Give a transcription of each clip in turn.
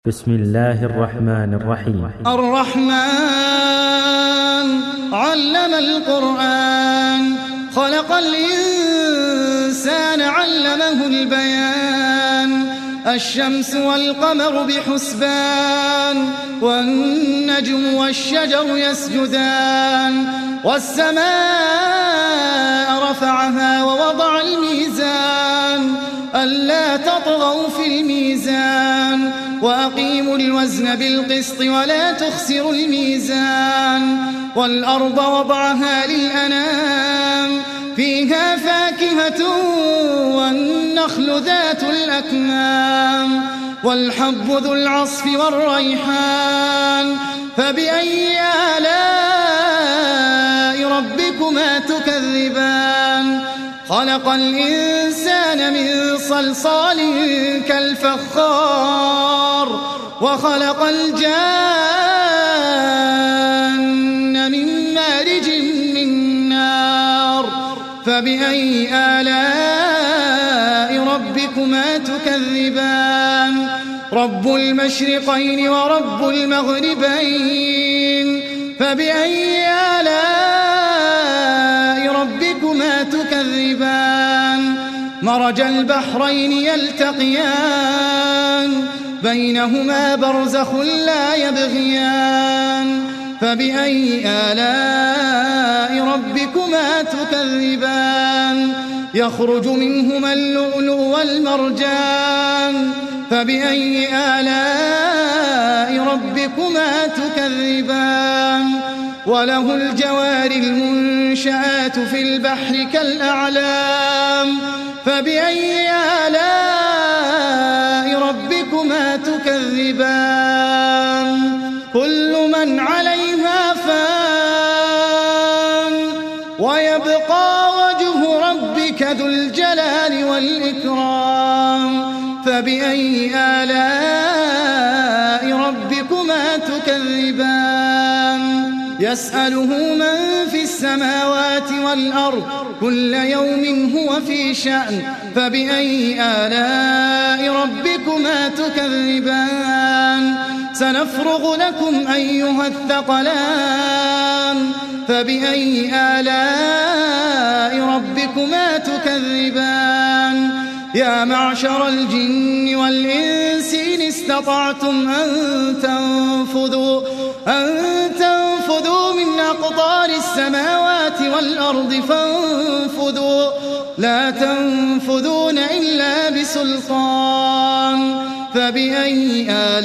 بسم الله الرحمن الرحيم. الرحمن علم القرآن، خلق الإنسان علمه البيان. الشمس والقمر بحسبان، والنجم والشجر يسجدان. والسماء رفعها ووضع الميزان، ألا تطغوا في الميزان. وأقيموا الوزن بالقسط ولا تخسروا الميزان. والأرض وضعها للأنام، فيها فاكهة والنخل ذات الأكمام، والحب ذو العصف والريحان. فبأي آلاء ربكما تكذبان؟ خلق الإنسان من صلصال كالفخار، وخلق الجان من مارج من نار. فبأي آلاء ربكما تكذبان؟ رب المشرقين ورب المغربين. فبأي آلاء ربكما تكذبان؟ مرج البحرين يلتقيان، بينهما برزخ لا يبغيان. فبأي آلاء ربكما تكذبان؟ يخرج منهما اللؤلؤ والمرجان. فبأي آلاء ربكما تكذبان؟ وله الجوار المنشآت في البحر كالأعلام. فبأي آلاء ربكما تكذبان؟ كل من عليها فان، ويبقى وجه ربك ذو الجلال والإكرام. فبأي آلاء ربكما تكذبان؟ يسأله من في السماوات والأرض، كل يوم هو في شأن. فبأي آلاء ربكما تكذبان؟ سنفرغ لكم أيها الثقلان. فبأي آلاء ربكما تكذبان؟ يا معشر الجن والإنس إن استطعتم أن تنفذوا من أقطار السماوات والأرض فانفذوا، لا تنفذون إلا بسلطان. فبأي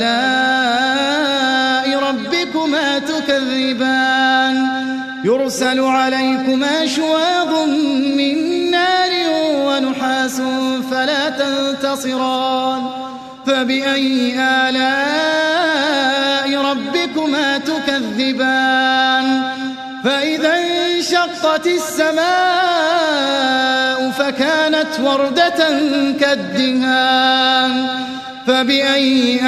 آلاء ربكما تكذبان؟ يرسل عليكما شواظ من نار ونحاس فلا تنتصران. فبأي آلاء ربكما تكذبان؟ فإذا انشقت السماء فكانت وردة كالدهان. فبأي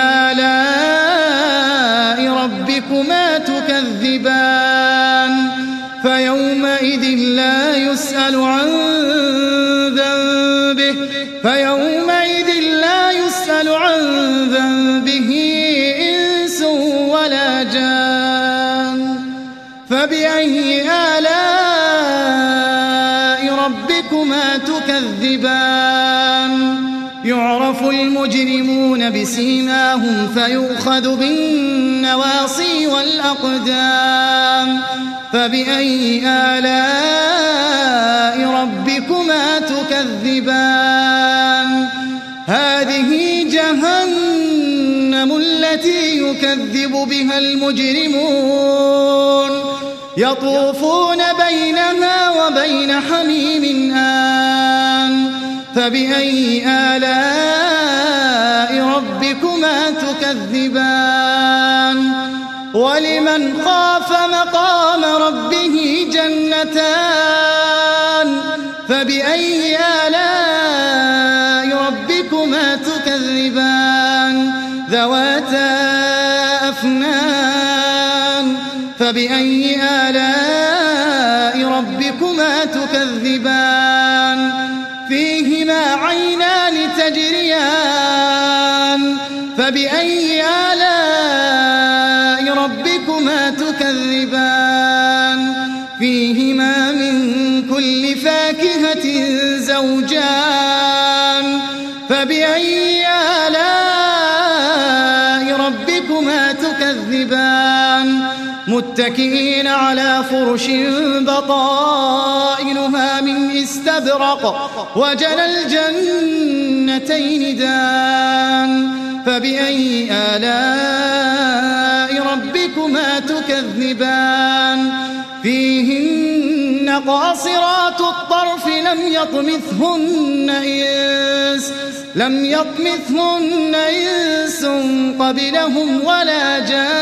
آلاء ربكما تكذبان؟ فيومئذ لا يسأل عن ذنبه إنس ولا جان. فبأي آلاء ربكما تكذبان؟ يعرف المجرمون بسيماهم فيؤخذ بالنواصي والأقدام. فبأي آلاء ربكما تكذبان؟ هذه جهنم التي يكذب بها المجرمون، يطوفون بينها وبين حميم آن. فبأي آلاء ربكما تكذبان؟ ولمن خاف مقام ربه جنتان. فبأي آلاء ربكما تكذبان؟ ذواتا أفنان. فبأي آلاء ربكما تكذبان؟ فيهما عينان تجريان. فبأي آلاء ربكما تكذبان فيهما من كل فاكهة زوجان فبأي آلاء ربكما تكذبان متكئين على فرش بطائنها من استبرق وجنى الجنتين دان فبأي آلاء ربكما تكذبان فيهن قاصرات الطرف لم يطمثهن إنس قبلهم ولا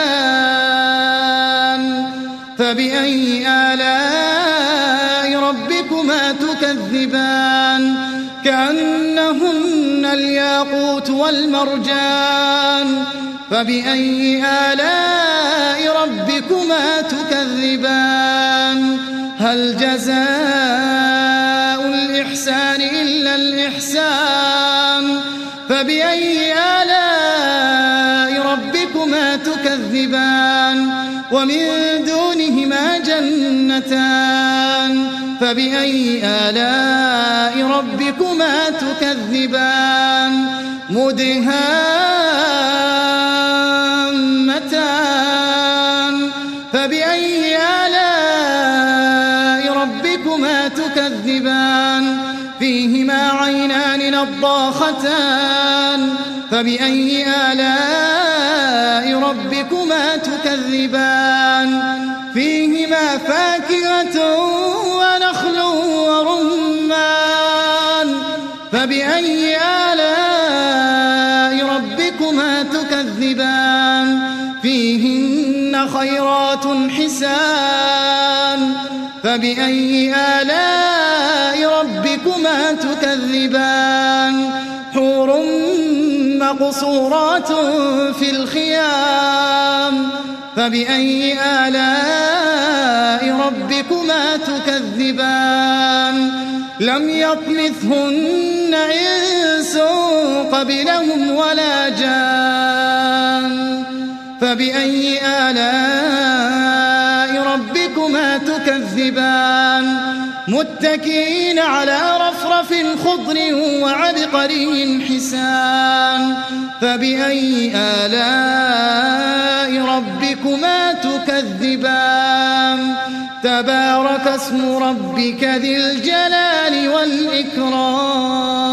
جان فبأي آلاء ربكما تكذبان كأنهن الياقوت والمرجان فبأي آلاء ربكما تكذبان هل جزاء الإحسان إلا الإحسان فبأي آلاء ربكما تكذبان ومن دونهما جنتان فبأي آلاء ربكما تكذبان مدهامتان فبأي آلاء ربكما تكذبان فيهما عينان نضاختان فبأي آلاء ربكما تكذبان فيهما فاكهة ونخل ورمان فبأي آلاء ربكما تكذبان فيهن خيرات حسان فبأي آلاء ربكما تكذبان حور مقصورات في الخيام فبأي آلاء ربكما تكذبان لم يطمثهن إنس قبلهم ولا جان فبأي آلاء ربكما تكذبان متكئين على رفرف خضر وعبقري حسان فبأي آلاء ربكما تكذبان تبارك اسم ربك ذي الجلال والإكرام